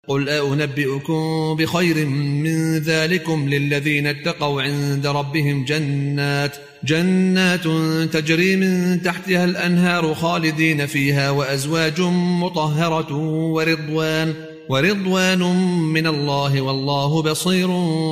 قل أنبئكم بخير من ذلكم للذين اتقوا عند ربهم جنات تجري من تحتها الأنهار خالدين فيها وأزواج مطهرة ورضوان من الله والله بصير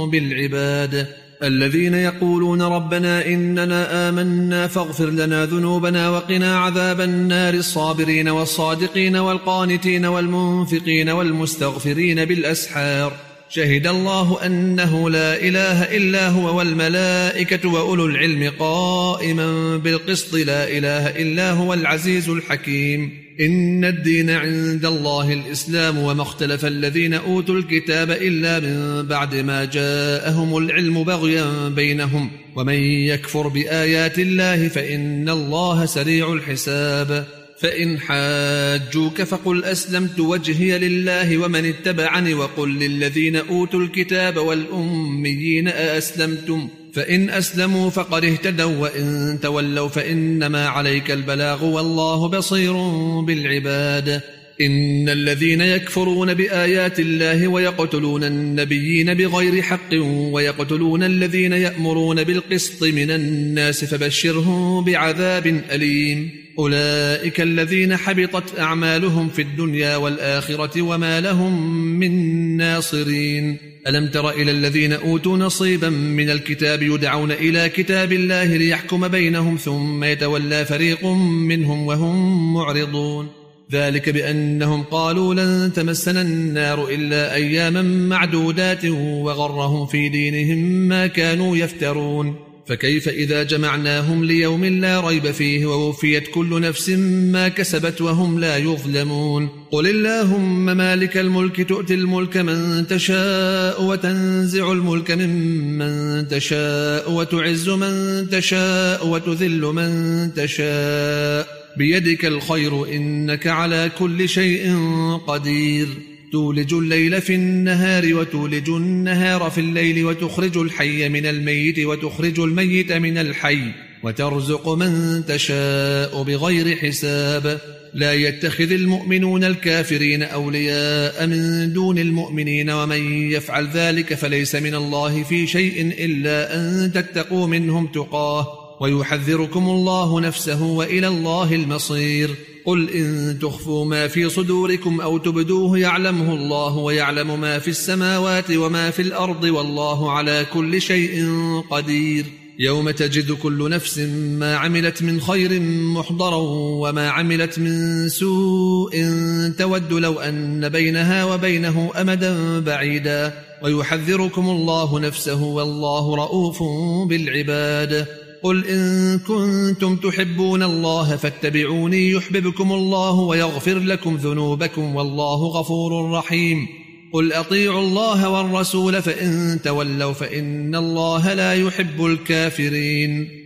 بالعباد. الذين يقولون ربنا إننا آمنا فاغفر لنا ذنوبنا وقنا عذاب النار الصابرين والصادقين والقانتين والمنفقين والمستغفرين بالأسحار شهد الله أنه لا إله إلا هو والملائكة وأولو العلم قائما بالقسط لا إله إلا هو العزيز الحكيم. إن الدين عند الله الإسلام وما اختلف الذين أوتوا الكتاب إلا من بعد ما جاءهم العلم بغيا بينهم ومن يكفر بآيات الله فإن الله سريع الحساب. فإن حاجوك فقل أسلمت وجهي لله ومن اتبعني وقل للذين أوتوا الكتاب والأميين أأسلمتم فإن أسلموا فقد اهتدوا وإن تولوا فإنما عليك البلاغ والله بصير بالعباد. إن الذين يكفرون بآيات الله ويقتلون النبيين بغير حق ويقتلون الذين يأمرون بالقسط من الناس فبشرهم بعذاب أليم. أولئك الذين حبطت أعمالهم في الدنيا والآخرة وما لهم من ناصرين. ألم تر إلى الذين أوتوا نصيبا من الكتاب يدعون إلى كتاب الله ليحكم بينهم ثم يتولى فريق منهم وهم معرضون. ذلك بأنهم قالوا لن تمسنا النار إلا أياما معدودات وغرهم في دينهم ما كانوا يفترون. فكيف إذا جمعناهم ليوم لا ريب فيه ووفيت كل نفس ما كسبت وهم لا يظلمون. قل اللهم مالك الملك تؤتي الملك من تشاء وتنزع الملك ممن تشاء وتعز من تشاء وتذل من تشاء بيدك الخير إنك على كل شيء قدير. تولج الليل في النهار وتولج النهار في الليل وتخرج الحي من الميت وتخرج الميت من الحي وترزق من تشاء بغير حساب. لا يتخذ المؤمنون الكافرين أولياء من دون المؤمنين ومن يفعل ذلك فليس من الله في شيء إلا أن تتقوا منهم تقاه ويحذركم الله نفسه وإلى الله المصير. قل إن تخفوا ما في صدوركم أو تبدوه يعلمه الله ويعلم ما في السماوات وما في الأرض والله على كل شيء قدير. يوم تجد كل نفس ما عملت من خير محضرا وما عملت من سوء تود لو أن بينها وبينه أمدا بعيدا ويحذركم الله نفسه والله رؤوف بالعباد. قل إن كنتم تحبون الله فاتبعوني يحببكم الله ويغفر لكم ذنوبكم والله غفور رحيم. قل أطيعوا الله والرسول فإن تولوا فإن الله لا يحب الكافرين.